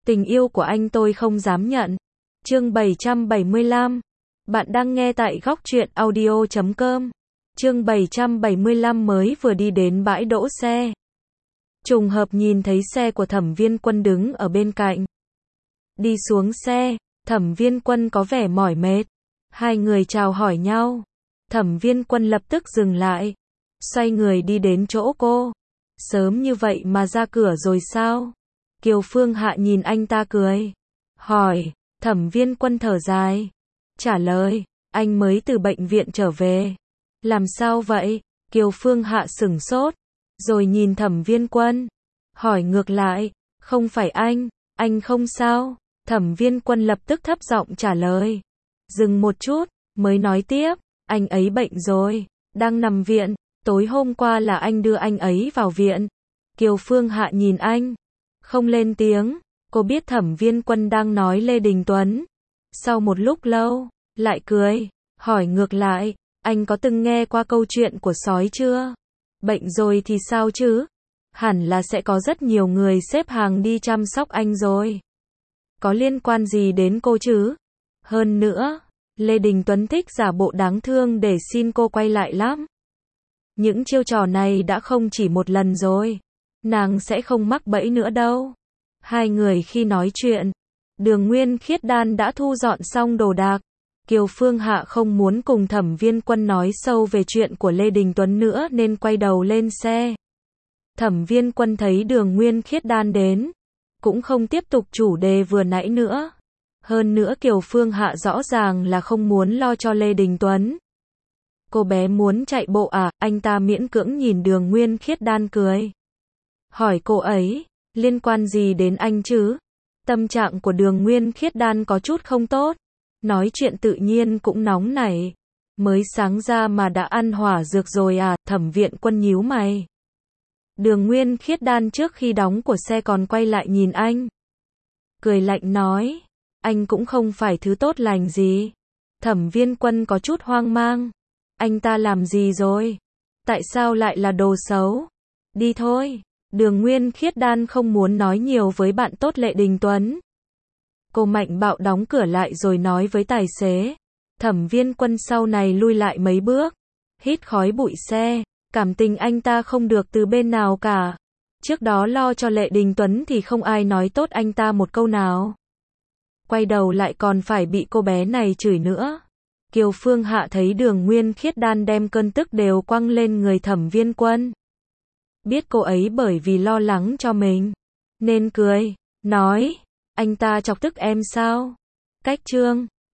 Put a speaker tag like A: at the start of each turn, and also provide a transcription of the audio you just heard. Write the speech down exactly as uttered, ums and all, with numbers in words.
A: Tình yêu của anh tôi không dám nhận. Chương bảy trăm bảy mươi lăm. Bạn đang nghe tại góc truyện audio chấm com. Chương bảy trăm bảy mươi lăm mới vừa đi đến bãi đỗ xe. Trùng hợp nhìn thấy xe của Thẩm Viên Quân đứng ở bên cạnh. Đi xuống xe, Thẩm Viên Quân có vẻ mỏi mệt. Hai người chào hỏi nhau. Thẩm Viên Quân lập tức dừng lại. Xoay người đi đến chỗ cô. Sớm như vậy mà ra cửa rồi sao? Kiều Phương Hạ nhìn anh ta cười. Hỏi, Thẩm Viên Quân thở dài. Trả lời, anh mới từ bệnh viện trở về. Làm sao vậy? Kiều Phương Hạ sửng sốt. Rồi nhìn Thẩm Viên Quân. Hỏi ngược lại, không phải anh, anh không sao? Thẩm Viên Quân lập tức thấp giọng trả lời. Dừng một chút, mới nói tiếp, anh ấy bệnh rồi, đang nằm viện, tối hôm qua là anh đưa anh ấy vào viện. Kiều Phương Hạ nhìn anh, không lên tiếng, cô biết Thẩm Viên Quân đang nói Lê Đình Tuấn. Sau một lúc lâu, lại cười, hỏi ngược lại, anh có từng nghe qua câu chuyện của sói chưa? Bệnh rồi thì sao chứ? Hẳn là sẽ có rất nhiều người xếp hàng đi chăm sóc anh rồi. Có liên quan gì đến cô chứ? Hơn nữa, Lê Đình Tuấn thích giả bộ đáng thương để xin cô quay lại lắm. Những chiêu trò này đã không chỉ một lần rồi. Nàng sẽ không mắc bẫy nữa đâu. Hai người khi nói chuyện, Đường Nguyên Khiết Đan đã thu dọn xong đồ đạc. Kiều Phương Hạ không muốn cùng Thẩm Viên Quân nói sâu về chuyện của Lê Đình Tuấn nữa nên quay đầu lên xe. Thẩm Viên Quân thấy Đường Nguyên Khiết Đan đến, cũng không tiếp tục chủ đề vừa nãy nữa. Hơn nữa Kiều Phương Hạ rõ ràng là không muốn lo cho Lê Đình Tuấn. Cô bé muốn chạy bộ à? Anh ta miễn cưỡng nhìn Đường Nguyên Khiết Đan cười. Hỏi cô ấy, liên quan gì đến anh chứ? Tâm trạng của Đường Nguyên Khiết Đan có chút không tốt. Nói chuyện tự nhiên cũng nóng nảy. Mới sáng ra mà đã ăn hỏa dược rồi à? Thẩm Viện Quân nhíu mày. Đường Nguyên Khiết Đan trước khi đóng của xe còn quay lại nhìn anh. Cười lạnh nói, anh cũng không phải thứ tốt lành gì. Thẩm Viên Quân có chút hoang mang. Anh ta làm gì rồi? Tại sao lại là đồ xấu? Đi thôi. Đường Nguyên Khiết Đan không muốn nói nhiều với bạn tốt Lê Đình Tuấn. Cô mạnh bạo đóng cửa lại rồi nói với tài xế. Thẩm Viên Quân sau này lui lại mấy bước. Hít khói bụi xe. Cảm tình anh ta không được từ bên nào cả. Trước đó lo cho Lê Đình Tuấn thì không ai nói tốt anh ta một câu nào. Quay đầu lại còn phải bị cô bé này chửi nữa. Kiều Phương Hạ thấy Đường Nguyên Khiết Đan đem cơn tức đều quăng lên người Thẩm Viên Quân. Biết cô ấy bởi vì lo lắng cho mình, nên cười, nói, anh ta chọc tức em sao? Cách chương